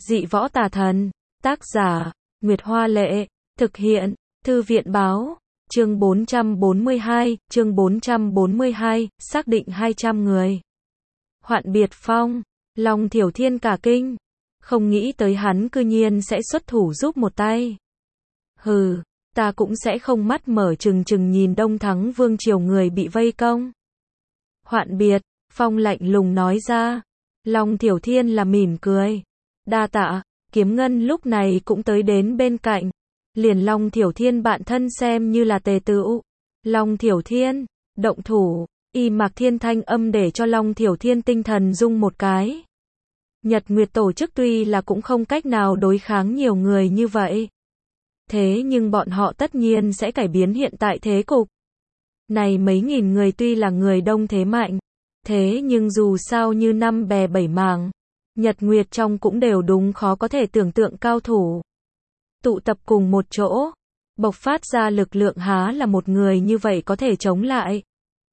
Dị võ tà thần. Tác giả, Nguyệt Hoa Lệ. Thực hiện, Thư viện Báo. Chương 442, xác định 200 người. Hoạn Biệt Phong. Long Thiểu Thiên cả kinh. Không nghĩ tới hắn cư nhiên sẽ xuất thủ giúp một tay. Hừ, ta cũng sẽ không mắt mở trừng trừng nhìn Đông Thắng Vương triều người bị vây công. Hoạn Biệt Phong lạnh lùng nói ra. Long Thiểu Thiên là mỉm cười. Đa tạ. Kiếm Ngân lúc này cũng tới đến bên cạnh. Liền Long Thiểu Thiên bạn thân xem như là tề tựu. Long Thiểu Thiên, động thủ. Y Mạc Thiên thanh âm để cho Long Thiểu Thiên tinh thần rung một cái. Nhật Nguyệt tổ chức tuy là cũng không cách nào đối kháng nhiều người như vậy. Thế nhưng bọn họ tất nhiên sẽ cải biến hiện tại thế cục. Này mấy nghìn người tuy là người đông thế mạnh. Thế nhưng dù sao như năm bè bảy mảng. Nhật Nguyệt trong cũng đều đúng khó có thể tưởng tượng cao thủ. Tụ tập cùng một chỗ. Bộc phát ra lực lượng há là một người như vậy có thể chống lại.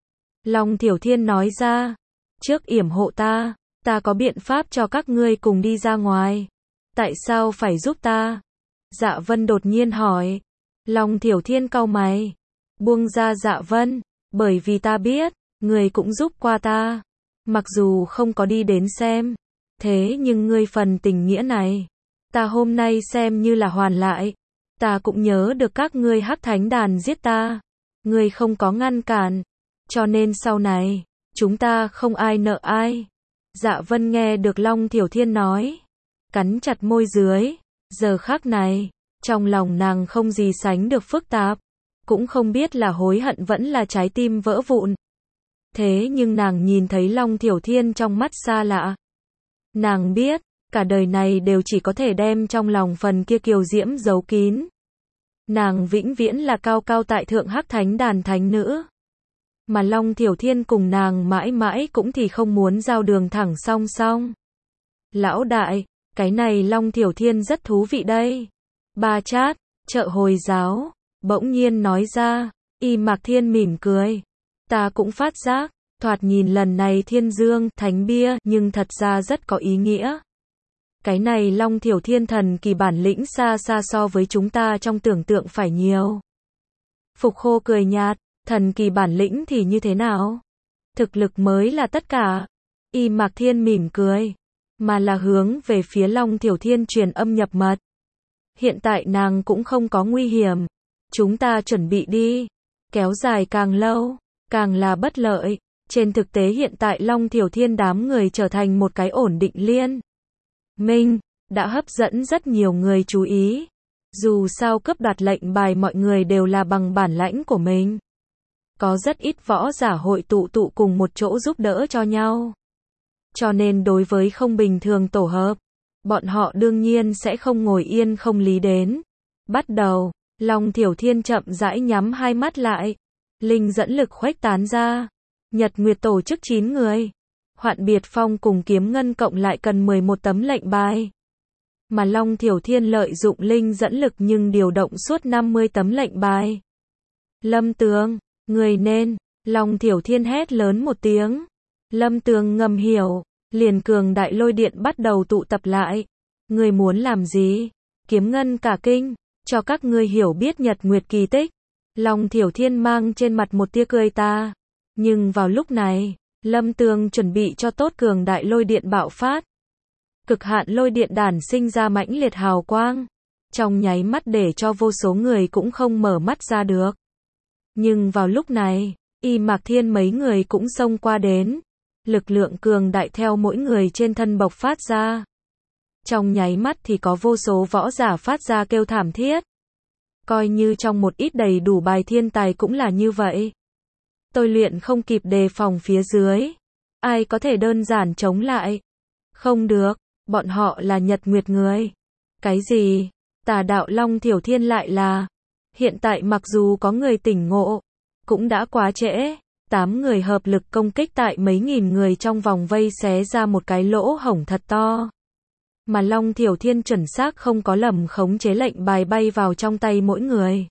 Long Thiểu Thiên nói ra. Trước yểm hộ ta. Ta có biện pháp cho các ngươi cùng đi ra ngoài. Tại sao phải giúp ta? Dạ Vân đột nhiên hỏi. Long Thiểu Thiên cau mày. Buông ra Dạ Vân. Bởi vì ta biết, ngươi cũng giúp qua ta. Mặc dù không có đi đến xem. Thế nhưng ngươi phần tình nghĩa này. Ta hôm nay xem như là hoàn lại. Ta cũng nhớ được các ngươi Hắc Thánh Đàn giết ta. Ngươi không có ngăn cản. Cho nên sau này, chúng ta không ai nợ ai. Dạ Vân nghe được Long Thiểu Thiên nói. Cắn chặt môi dưới. Giờ khắc này, trong lòng nàng không gì sánh được phức tạp. Cũng không biết là hối hận vẫn là trái tim vỡ vụn. Thế nhưng nàng nhìn thấy Long Thiểu Thiên trong mắt xa lạ. Nàng biết, cả đời này đều chỉ có thể đem trong lòng phần kia kiều diễm giấu kín. Nàng vĩnh viễn là cao cao tại thượng Hắc Thánh Đàn thánh nữ. Mà Long Thiểu Thiên cùng nàng mãi mãi cũng thì không muốn giao đường thẳng song song. Lão đại, cái này Long Thiểu Thiên rất thú vị đây. Ba Chát, chợ Hồi giáo, bỗng nhiên nói ra. Y Mạc Thiên mỉm cười. Ta cũng phát giác, thoạt nhìn lần này Thiên Dương Thánh Bia nhưng thật ra rất có ý nghĩa. Cái này Long Thiểu Thiên thần kỳ bản lĩnh xa xa so với chúng ta trong tưởng tượng phải nhiều. Phục Khô cười nhạt. Thần kỳ bản lĩnh thì như thế nào? Thực lực mới là tất cả. Y Mạc Thiên mỉm cười. Mà là hướng về phía Long Thiểu Thiên truyền âm nhập mật. Hiện tại nàng cũng không có nguy hiểm. Chúng ta chuẩn bị đi. Kéo dài càng lâu, càng là bất lợi. Trên thực tế hiện tại Long Thiểu Thiên đám người trở thành một cái ổn định liên minh, đã hấp dẫn rất nhiều người chú ý. Dù sao cướp đoạt lệnh bài mọi người đều là bằng bản lãnh của mình. Có rất ít võ giả hội tụ cùng một chỗ giúp đỡ cho nhau. Cho nên đối với không bình thường tổ hợp, bọn họ đương nhiên sẽ không ngồi yên không lý đến. Bắt đầu, Long Thiểu Thiên chậm rãi nhắm hai mắt lại. Linh dẫn lực khuếch tán ra. Nhật Nguyệt tổ chức 9 người. Hoạn Biệt Phong cùng Kiếm Ngân cộng lại cần 11 tấm lệnh bài. Mà Long Thiểu Thiên lợi dụng linh dẫn lực nhưng điều động suốt 50 tấm lệnh bài. Lâm Tường, người nên. Long Thiểu Thiên hét lớn một tiếng. Lâm Tường ngầm hiểu. Liền cường đại lôi điện bắt đầu tụ tập lại. Người muốn làm gì? Kiếm Ngân cả kinh. Cho các ngươi hiểu biết Nhật Nguyệt kỳ tích. Long Thiểu Thiên mang trên mặt một tia cười ta. Nhưng vào lúc này, Lâm Tường chuẩn bị cho tốt cường đại lôi điện bạo phát. Cực hạn lôi điện đản sinh ra mãnh liệt hào quang. Trong nháy mắt để cho vô số người cũng không mở mắt ra được. Nhưng vào lúc này, Y Mạc Thiên mấy người cũng xông qua đến. Lực lượng cường đại theo mỗi người trên thân bộc phát ra. Trong nháy mắt thì có vô số võ giả phát ra kêu thảm thiết. Coi như trong một ít đầy đủ bài thiên tài cũng là như vậy. Tôi luyện không kịp đề phòng phía dưới. Ai có thể đơn giản chống lại? Không được, bọn họ là Nhật Nguyệt người. Cái gì? Tà đạo Long Thiểu Thiên lại là. Hiện tại mặc dù có người tỉnh ngộ, cũng đã quá trễ. 8 người hợp lực công kích tại mấy nghìn người trong vòng vây xé ra một cái lỗ hổng thật to. Mà Long Thiểu Thiên chuẩn xác không có lầm khống chế lệnh bài bay vào trong tay mỗi người.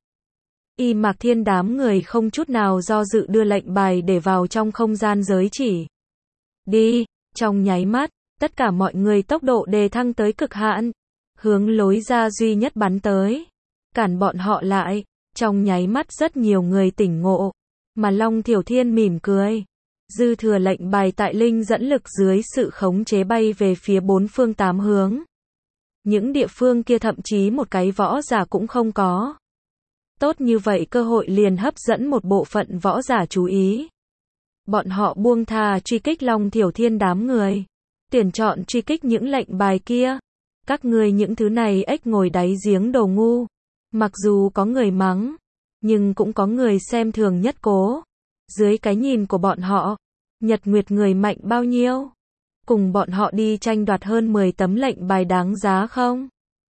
Y Mạc Thiên đám người không chút nào do dự đưa lệnh bài để vào trong không gian giới chỉ. Đi, trong nháy mắt, Tất cả mọi người tốc độ đề thăng tới cực hạn, hướng lối ra duy nhất bắn tới, cản bọn họ lại. Trong nháy mắt rất nhiều người tỉnh ngộ, mà Long Thiểu Thiên mỉm cười. Dư thừa lệnh bài tại linh dẫn lực dưới sự khống chế bay về phía bốn phương tám hướng. Những địa phương kia thậm chí một cái võ giả cũng không có. Tốt như vậy cơ hội liền hấp dẫn một bộ phận võ giả chú ý. Bọn họ buông thà truy kích Long Thiểu Thiên đám người, tuyển chọn truy kích những lệnh bài kia. Các ngươi những thứ này ếch ngồi đáy giếng đồ ngu. Mặc dù có người mắng, nhưng cũng có người xem thường nhất cố. Dưới cái nhìn của bọn họ, Nhật Nguyệt người mạnh bao nhiêu? Cùng bọn họ đi tranh đoạt hơn 10 tấm lệnh bài đáng giá không?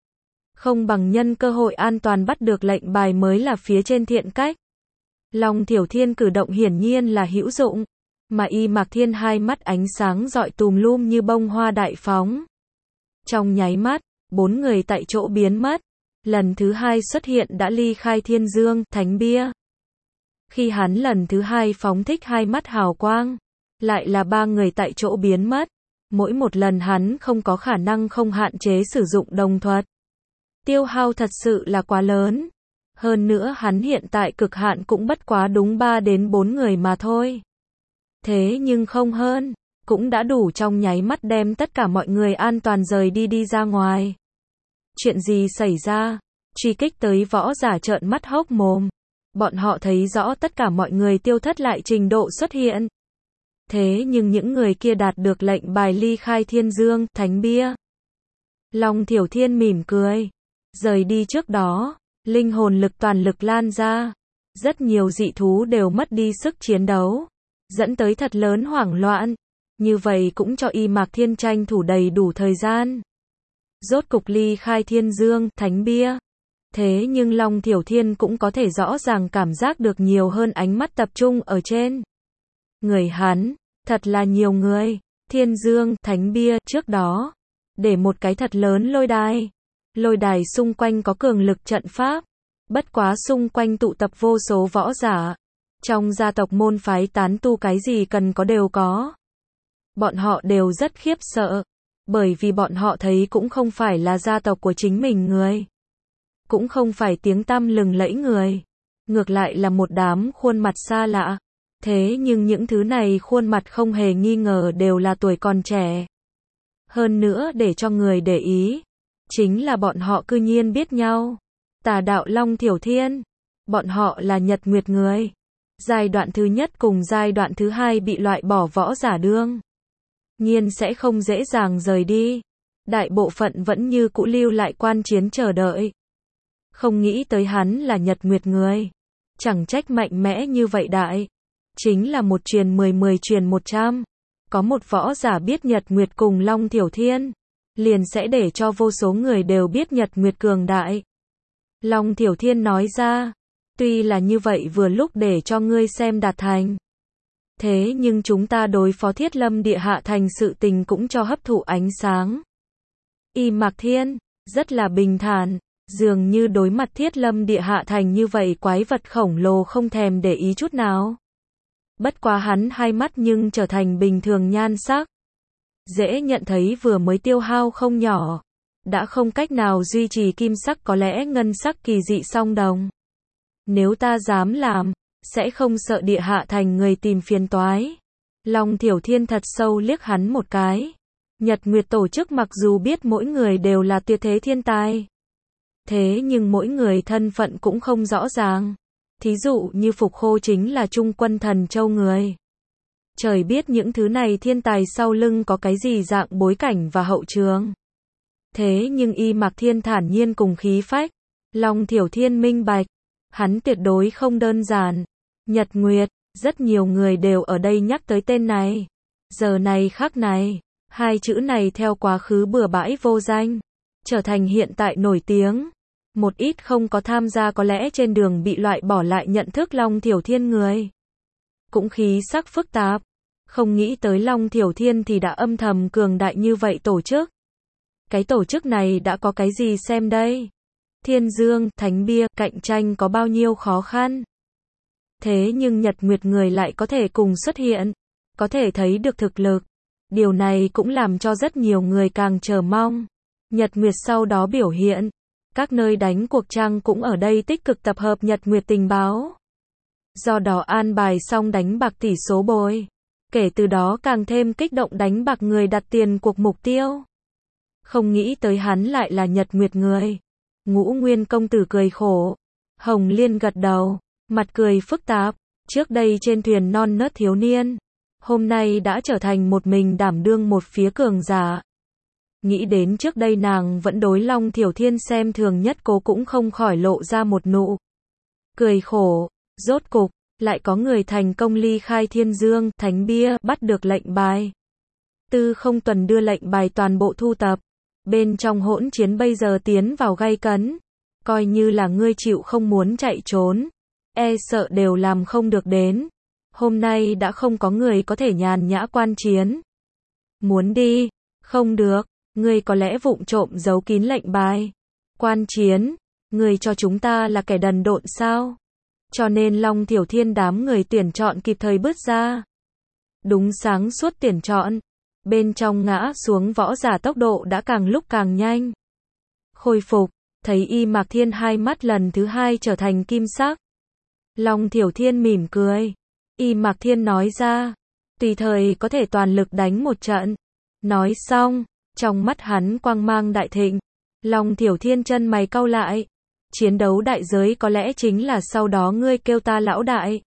Không bằng nhân cơ hội an toàn bắt được lệnh bài mới là phía trên thiện cách. Long Thiểu Thiên cử động hiển nhiên là hữu dụng, mà Y Mạc Thiên hai mắt ánh sáng rọi tùm lum như bông hoa đại phóng. Trong nháy mắt, 4 người tại chỗ biến mất. Lần thứ 2 xuất hiện đã ly khai Thiên Dương, Thánh Bia. Khi hắn lần thứ 2 phóng thích hai mắt hào quang, lại là 3 người tại chỗ biến mất. Mỗi một lần hắn không có khả năng không hạn chế sử dụng đồng thuật. Tiêu hao thật sự là quá lớn. Hơn nữa hắn hiện tại cực hạn cũng bất quá đúng 3 đến 4 người mà thôi. Thế nhưng không hơn, cũng đã đủ trong nháy mắt đem tất cả mọi người an toàn rời đi ra ngoài. Chuyện gì xảy ra? Truy kích tới võ giả trợn mắt hốc mồm. Bọn họ thấy rõ tất cả mọi người tiêu thất lại trình độ xuất hiện. Thế nhưng những người kia đạt được lệnh bài ly khai Thiên Dương, Thánh Bia. Long Thiểu Thiên mỉm cười. Rời đi trước đó, linh hồn lực toàn lực lan ra. Rất nhiều dị thú đều mất đi sức chiến đấu, dẫn tới thật lớn hoảng loạn. Như vậy cũng cho Y Mạc Thiên tranh thủ đầy đủ thời gian. Rốt cục ly khai Thiên Dương, Thánh Bia. Thế nhưng Long Thiểu Thiên cũng có thể rõ ràng cảm giác được nhiều hơn ánh mắt tập trung ở trên người hắn. Thật là nhiều người. Thiên Dương, Thánh Bia, trước đó để một cái thật lớn lôi đài. Lôi đài xung quanh có cường lực trận pháp. Bất quá xung quanh tụ tập vô số võ giả. Trong gia tộc môn phái tán tu cái gì cần có đều có. Bọn họ đều rất khiếp sợ. Bởi vì bọn họ thấy cũng không phải là gia tộc của chính mình người. Cũng không phải tiếng tăm lừng lẫy người. Ngược lại là một đám khuôn mặt xa lạ. Thế nhưng những thứ này khuôn mặt không hề nghi ngờ đều là tuổi còn trẻ. Hơn nữa để cho người để ý, chính là bọn họ cư nhiên biết nhau. Tà đạo Long Thiểu Thiên. Bọn họ là Nhật Nguyệt người. Giai đoạn thứ nhất cùng giai đoạn thứ hai bị loại bỏ võ giả đương nhiên sẽ không dễ dàng rời đi. Đại bộ phận vẫn như cũ lưu lại quan chiến chờ đợi. Không nghĩ tới hắn là Nhật Nguyệt người. Chẳng trách mạnh mẽ như vậy đại. Chính là một truyền 10 truyền 100. Có một võ giả biết Nhật Nguyệt cùng Long Thiểu Thiên, liền sẽ để cho vô số người đều biết Nhật Nguyệt cường đại. Long Thiểu Thiên nói ra, tuy là như vậy vừa lúc để cho ngươi xem đạt thành. Thế nhưng chúng ta đối phó Thiết Lâm Địa Hạ Thành sự tình cũng cho hấp thụ ánh sáng. Y Mạc Thiên, rất là bình thản, dường như đối mặt Thiết Lâm Địa Hạ Thành như vậy quái vật khổng lồ không thèm để ý chút nào. Bất quá hắn hai mắt nhưng trở thành bình thường nhan sắc. Dễ nhận thấy vừa mới tiêu hao không nhỏ. Đã không cách nào duy trì kim sắc có lẽ ngân sắc kỳ dị song đồng. Nếu ta dám làm, sẽ không sợ Địa Hạ Thành người tìm phiền toái. Long Thiểu Thiên thật sâu liếc hắn một cái. Nhật Nguyệt tổ chức mặc dù biết mỗi người đều là tuyệt thế thiên tài. Thế nhưng mỗi người thân phận cũng không rõ ràng. Thí dụ như Phục Khô chính là Trung Quân Thần Châu người. Trời biết những thứ này thiên tài sau lưng có cái gì dạng bối cảnh và hậu trường. Thế nhưng Y Mạc Thiên thản nhiên cùng khí phách. Long Thiểu Thiên minh bạch. Hắn tuyệt đối không đơn giản. Nhật Nguyệt, rất nhiều người đều ở đây nhắc tới tên này. Giờ này khắc này, hai chữ này theo quá khứ bừa bãi vô danh, trở thành hiện tại nổi tiếng. Một ít không có tham gia có lẽ trên đường bị loại bỏ lại nhận thức Long Thiểu Thiên người. Cũng khí sắc phức tạp. Không nghĩ tới Long Thiểu Thiên thì đã âm thầm cường đại như vậy tổ chức. Cái tổ chức này đã có cái gì xem đây? Thiên Dương, Thánh Bia, cạnh tranh có bao nhiêu khó khăn. Thế nhưng Nhật Nguyệt người lại có thể cùng xuất hiện. Có thể thấy được thực lực. Điều này cũng làm cho rất nhiều người càng chờ mong. Nhật Nguyệt sau đó biểu hiện. Các nơi đánh cuộc trang cũng ở đây tích cực tập hợp Nhật Nguyệt tình báo. Do đó an bài xong đánh bạc tỷ số bồi. Kể từ đó càng thêm kích động đánh bạc người đặt tiền cuộc mục tiêu. Không nghĩ tới hắn lại là Nhật Nguyệt người. Ngũ Nguyên công tử cười khổ. Hồng Liên gật đầu, mặt cười phức tạp. Trước đây trên thuyền non nớt thiếu niên, hôm nay đã trở thành một mình đảm đương một phía cường giả. Nghĩ đến trước đây nàng vẫn đối Long Thiểu Thiên xem thường nhất, cô cũng không khỏi lộ ra một nụ cười khổ. Rốt cục lại có người thành công ly khai Thiên Dương Thánh Bia, bắt được lệnh bài. Tư Không Tuần đưa lệnh bài toàn bộ thu tập. Bên trong hỗn chiến bây giờ tiến vào gay cấn. Coi như là ngươi chịu không muốn chạy trốn, e sợ đều làm không được đến. Hôm nay đã không có người có thể nhàn nhã quan chiến. Muốn đi, không được, ngươi có lẽ vụng trộm giấu kín lệnh bài. Quan chiến, ngươi cho chúng ta là kẻ đần độn sao? Cho nên Long Thiểu Thiên đám người tuyển chọn kịp thời bước ra. Đúng sáng suốt tuyển chọn. Bên trong ngã xuống võ giả tốc độ đã càng lúc càng nhanh. Khôi phục, thấy Y Mạc Thiên hai mắt lần thứ hai trở thành kim sắc. Long Thiểu Thiên mỉm cười. Y Mạc Thiên nói ra, tùy thời có thể toàn lực đánh một trận. Nói xong, trong mắt hắn quang mang đại thịnh. Long Thiểu Thiên chân mày cau lại. Chiến đấu đại giới có lẽ chính là sau đó ngươi kêu ta lão đại.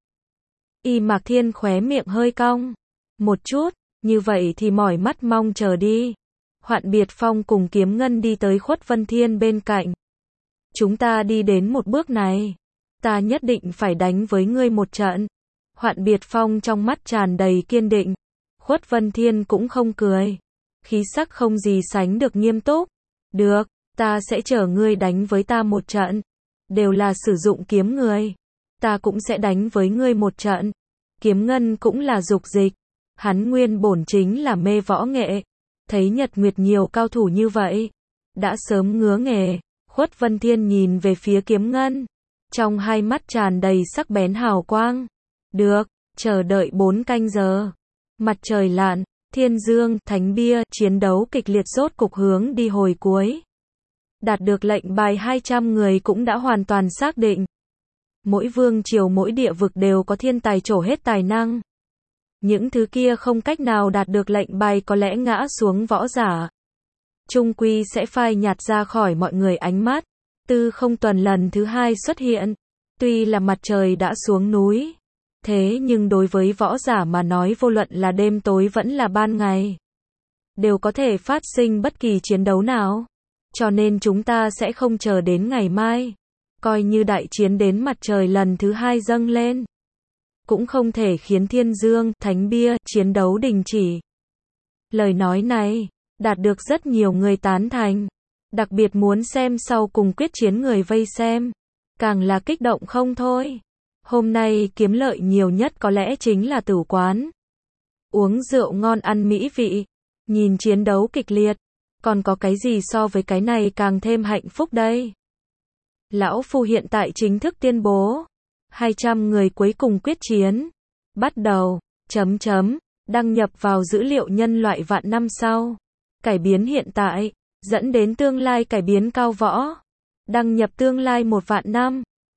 Y Mạc Thiên khóe miệng hơi cong. Một chút, như vậy thì mỏi mắt mong chờ đi. Hoạn Biệt Phong cùng Kiếm Ngân đi tới Khuất Vân Thiên bên cạnh. Chúng ta đi đến một bước này, ta nhất định phải đánh với ngươi một trận. Hoạn Biệt Phong trong mắt tràn đầy kiên định. Khuất Vân Thiên cũng không cười. Khí sắc không gì sánh được nghiêm túc. Được, ta sẽ chở ngươi đánh với ta một trận. Đều là sử dụng kiếm người. Ta cũng sẽ đánh với ngươi một trận. Kiếm Ngân cũng là dục dịch. Hắn nguyên bổn chính là mê võ nghệ. Thấy Nhật Nguyệt nhiều cao thủ như vậy, đã sớm ngứa nghề. Khuất Vân Thiên nhìn về phía Kiếm Ngân. Trong hai mắt tràn đầy sắc bén hào quang. Được, chờ đợi 4 canh giờ. Mặt trời lặn, Thiên Dương, Thánh Bia, chiến đấu kịch liệt rốt cục hướng đi hồi cuối. Đạt được lệnh bài 200 người cũng đã hoàn toàn xác định. Mỗi vương triều mỗi địa vực đều có thiên tài trổ hết tài năng. Những thứ kia không cách nào đạt được lệnh bài có lẽ ngã xuống võ giả. Trung quy sẽ phai nhạt ra khỏi mọi người ánh mắt. Tư Không Tuần lần thứ hai xuất hiện. Tuy là mặt trời đã xuống núi. Thế nhưng đối với võ giả mà nói vô luận là đêm tối vẫn là ban ngày. Đều có thể phát sinh bất kỳ chiến đấu nào. Cho nên chúng ta sẽ không chờ đến ngày mai. Coi như đại chiến đến mặt trời lần thứ hai dâng lên. Cũng không thể khiến Thiên Dương, Thánh Bia, chiến đấu đình chỉ. Lời nói này, đạt được rất nhiều người tán thành. Đặc biệt muốn xem sau cùng quyết chiến người vây xem. Càng là kích động không thôi. Hôm nay kiếm lợi nhiều nhất có lẽ chính là tử quán. Uống rượu ngon ăn mỹ vị. Nhìn chiến đấu kịch liệt. Còn có cái gì so với cái này càng thêm hạnh phúc đây? Lão Phu hiện tại chính thức tuyên bố. 200 người cuối cùng quyết chiến. Bắt đầu. Đăng nhập vào dữ liệu nhân loại vạn năm sau. Cải biến hiện tại. Dẫn đến tương lai cải biến cao võ. Đăng nhập tương lai 1 vạn năm.